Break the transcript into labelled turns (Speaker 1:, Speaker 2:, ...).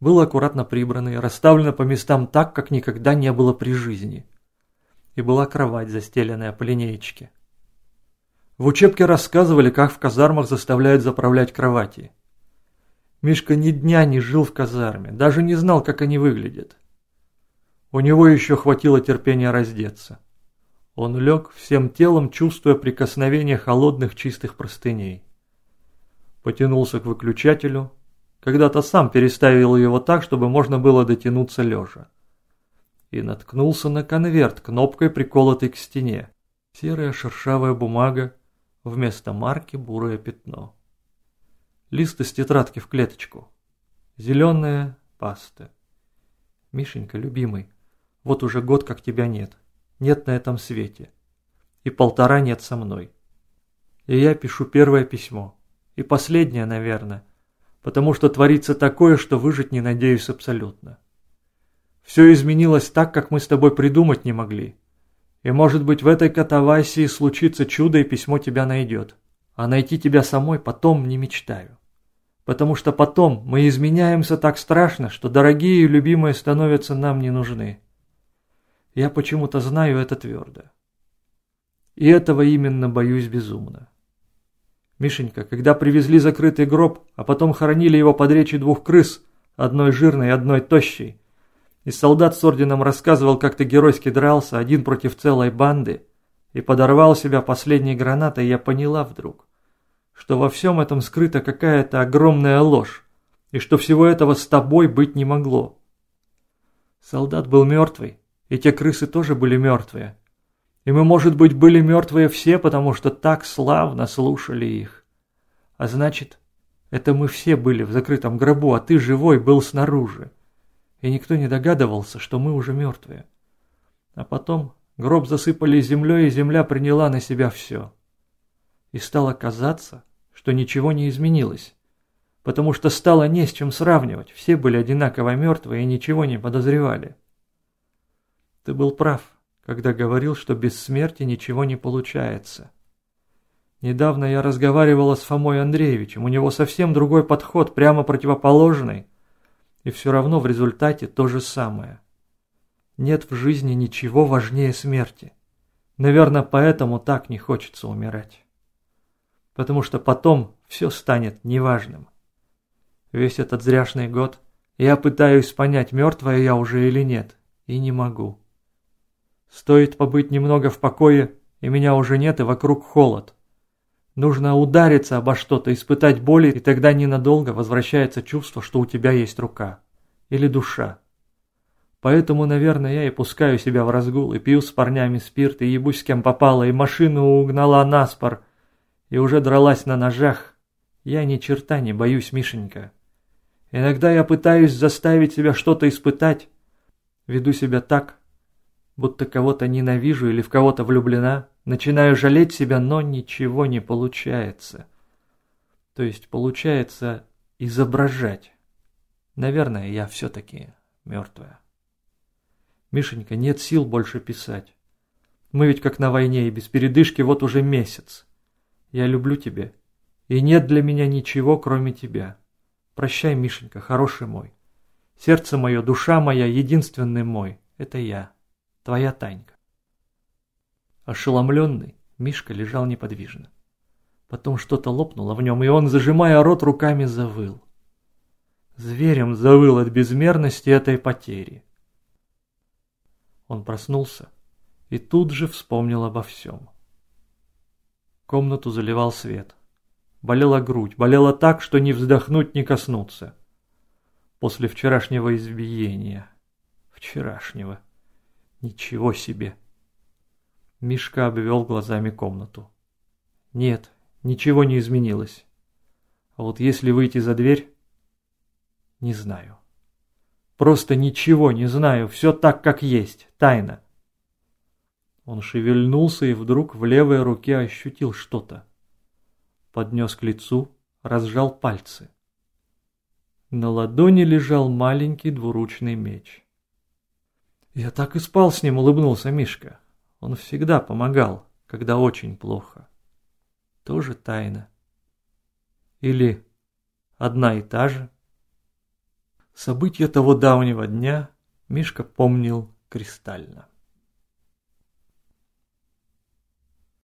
Speaker 1: было аккуратно прибрано и расставлено по местам так, как никогда не было при жизни. И была кровать, застеленная по линеечке. В учебке рассказывали, как в казармах заставляют заправлять кровати. Мишка ни дня не жил в казарме, даже не знал, как они выглядят. У него еще хватило терпения раздеться. Он лег всем телом, чувствуя прикосновение холодных чистых простыней. Потянулся к выключателю, когда-то сам переставил его так, чтобы можно было дотянуться лежа. И наткнулся на конверт, кнопкой приколотый к стене. Серая шершавая бумага, вместо марки бурое пятно. Лист из тетрадки в клеточку. Зеленая паста. Мишенька, любимый, вот уже год, как тебя нет. Нет на этом свете. И 1,5 нет со мной. И я пишу первое письмо. И последнее, наверное. Потому что творится такое, что выжить не надеюсь абсолютно. Все изменилось так, как мы с тобой придумать не могли. И может быть в этой катавасии случится чудо, и письмо тебя найдет. А найти тебя самой потом не мечтаю. Потому что потом мы изменяемся так страшно, что дорогие и любимые становятся нам не нужны. Я почему-то знаю это твердо. И этого именно боюсь безумно. Мишенька, когда привезли закрытый гроб, а потом хоронили его под речи 2 крыс, одной жирной и одной тощей, и солдат с орденом рассказывал, как ты геройски дрался один против целой банды и подорвал себя последней гранатой, я поняла вдруг, что во всем этом скрыта какая-то огромная ложь, и что всего этого с тобой быть не могло. Солдат был мертвый, и те крысы тоже были мертвые. И мы, может быть, были мертвые все, потому что так славно слушали их. А значит, это мы все были в закрытом гробу, а ты живой был снаружи. И никто не догадывался, что мы уже мертвые. А потом гроб засыпали землей, и земля приняла на себя все. И стало казаться, что ничего не изменилось, потому что стало не с чем сравнивать, все были одинаково мертвые и ничего не подозревали. Ты был прав, когда говорил, что без смерти ничего не получается. Недавно я разговаривала с Фомой Андреевичем, у него совсем другой подход, прямо противоположный, и все равно в результате то же самое. Нет в жизни ничего важнее смерти. Наверное, поэтому так не хочется умирать. Потому что потом все станет неважным. Весь этот зряшный год я пытаюсь понять, мертвая я уже или нет, и не могу. Стоит побыть немного в покое, и меня уже нет, и вокруг холод. Нужно удариться обо что-то, испытать боль, и тогда ненадолго возвращается чувство, что у тебя есть рука. Или душа. Поэтому, наверное, я и пускаю себя в разгул, и пью с парнями спирт, и ебусь с кем попало, и машину угнала наспор, и уже дралась на ножах. Я ни черта не боюсь, Мишенька. Иногда я пытаюсь заставить себя что-то испытать. Веду себя так, будто кого-то ненавижу или в кого-то влюблена. Начинаю жалеть себя, но ничего не получается. То есть получается изображать. Наверное, я все-таки мертвая. Мишенька, нет сил больше писать. Мы ведь как на войне и без передышки вот уже месяц. Я люблю тебя, и нет для меня ничего, кроме тебя. Прощай, Мишенька, хороший мой. Сердце мое, душа моя, единственный мой. Это я, твоя Танька. Ошеломленный, Мишка лежал неподвижно. Потом что-то лопнуло в нем, и он, зажимая рот, руками завыл. Зверем завыл от безмерности этой потери. Он проснулся и тут же вспомнил обо всем. Комнату заливал свет. Болела грудь, болела так, что ни вздохнуть, ни коснуться. После вчерашнего избиения. Вчерашнего. Ничего себе. Мишка обвел глазами комнату. Нет, ничего не изменилось. А вот если выйти за дверь, не знаю. Просто ничего не знаю, все так, как есть, тайна. Он шевельнулся и вдруг в левой руке ощутил что-то. Поднес к лицу, разжал пальцы. На ладони лежал маленький двуручный меч. «Я так и спал с ним», — улыбнулся Мишка. «Он всегда помогал, когда очень плохо». Тоже тайна. Или одна и та же. События того давнего дня Мишка помнил кристально.